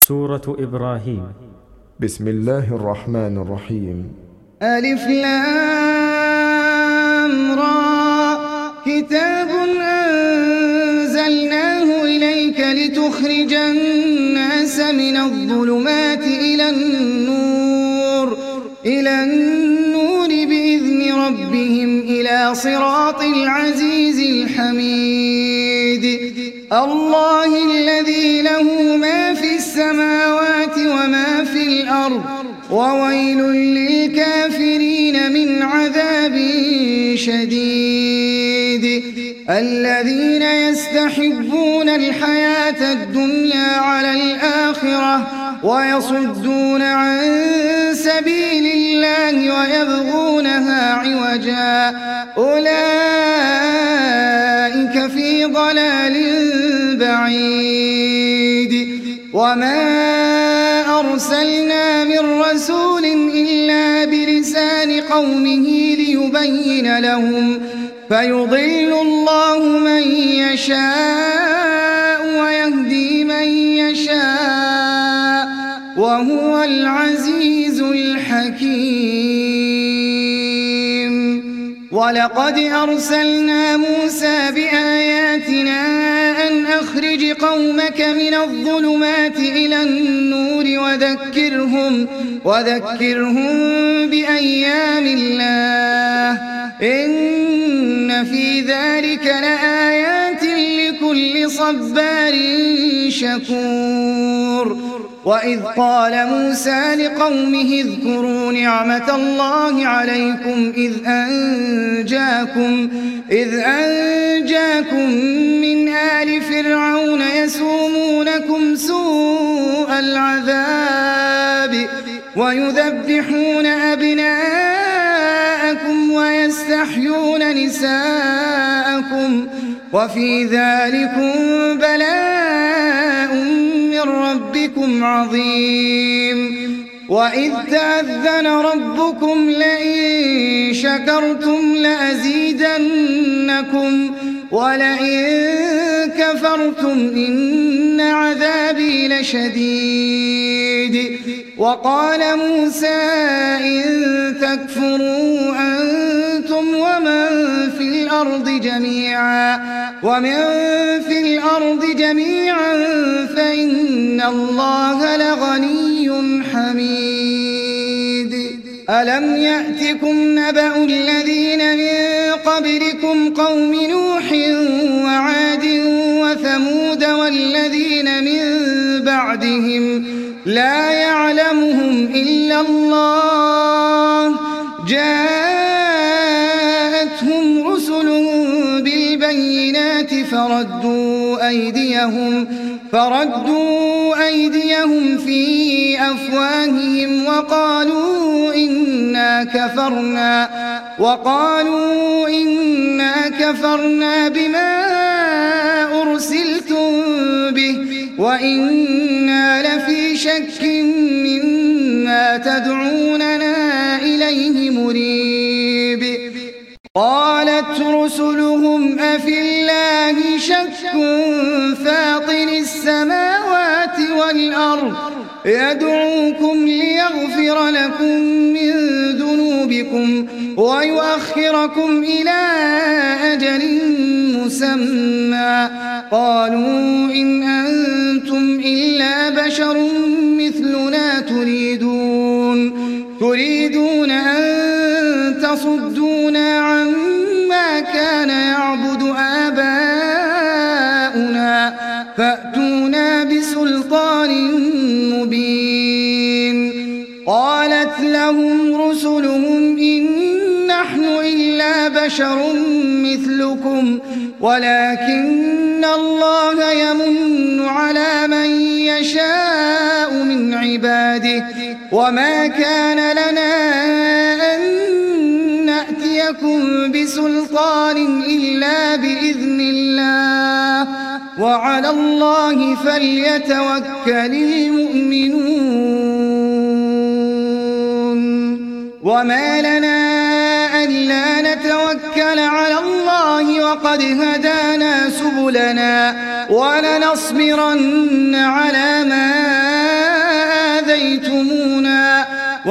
سورة إبراهيم. بسم الله الرحمن الرحيم. ألف لام را كتاب أنزلناه إليك لتخرج الناس من الظلمات إلى النور بإذن ربهم إلى صراط العزيز الحميد الله الذي له ما في السماوات وما في الأرض وويل للكافرين من عذاب شديد الذين يستحبون الحياة الدنيا على الآخرة ويصدون عن سبيل الله ويبغونها عوجا أولئك في ضلال بعيد وما أرسلنا من رسول إلا بلسان قومه ليبين لهم فيضل الله من يشاء ويهدي من يشاء وهو العزيز الحكيم ولقد أرسلنا موسى بآياتنا أن أخرج قومك من الظلمات إلى النور وذكرهم بأيام الله إن في ذلك لآيات لكل صبار شكور وإذ قال موسى لقومه اذكروا نعمة الله عليكم إذ أنجاكم من آل فرعون يسومونكم سوء العذاب ويذبحون أبناءكم ويستحيون نساءكم وفي ذلكم بلاء من ربكم عظيم وإذ تأذن ربكم لئن شكرتم لأزيدنكم ولئن كفرتم إن عذابي لشديد وقال موسى إن تكفروا أنتم ومن في الأرض جميعا فإن الله لغني حميد ألم يأتكم نبأ الذين من قبلكم قوم نوح وعاد وثمود والذين من بعدهم لا يعلمهم إلا الله جاءتهم رسلهم بالبينات فردوا أيديهم في أفواههم وقالوا إنا كفرنا بما أرسلتم به وإنا لفي شك مما تدعوننا إليه مريب قالت رسلهم أفي الله شك فاطر السماوات والأرض يدعوكم ليغفر لكم من ذنوبكم ويؤخركم إلى أجل مسمى قالوا إن أنتم إلا بشر مثلنا تريدون أن تصدونا عما كان يعبد آباؤنا فأتونا بسلطان مبين قالت لهم رسلهم إن نحن إلا بشر مثلكم ولكن الله يمن على من يشاء من عباده وما كان لنا أن نأتيكم بسلطان إلا بإذن الله وعلى الله فليتوكل المؤمنون وما لنا ألا نتوكل على الله وقد هدانا سبلنا ولنصبرن على ما هديتمونا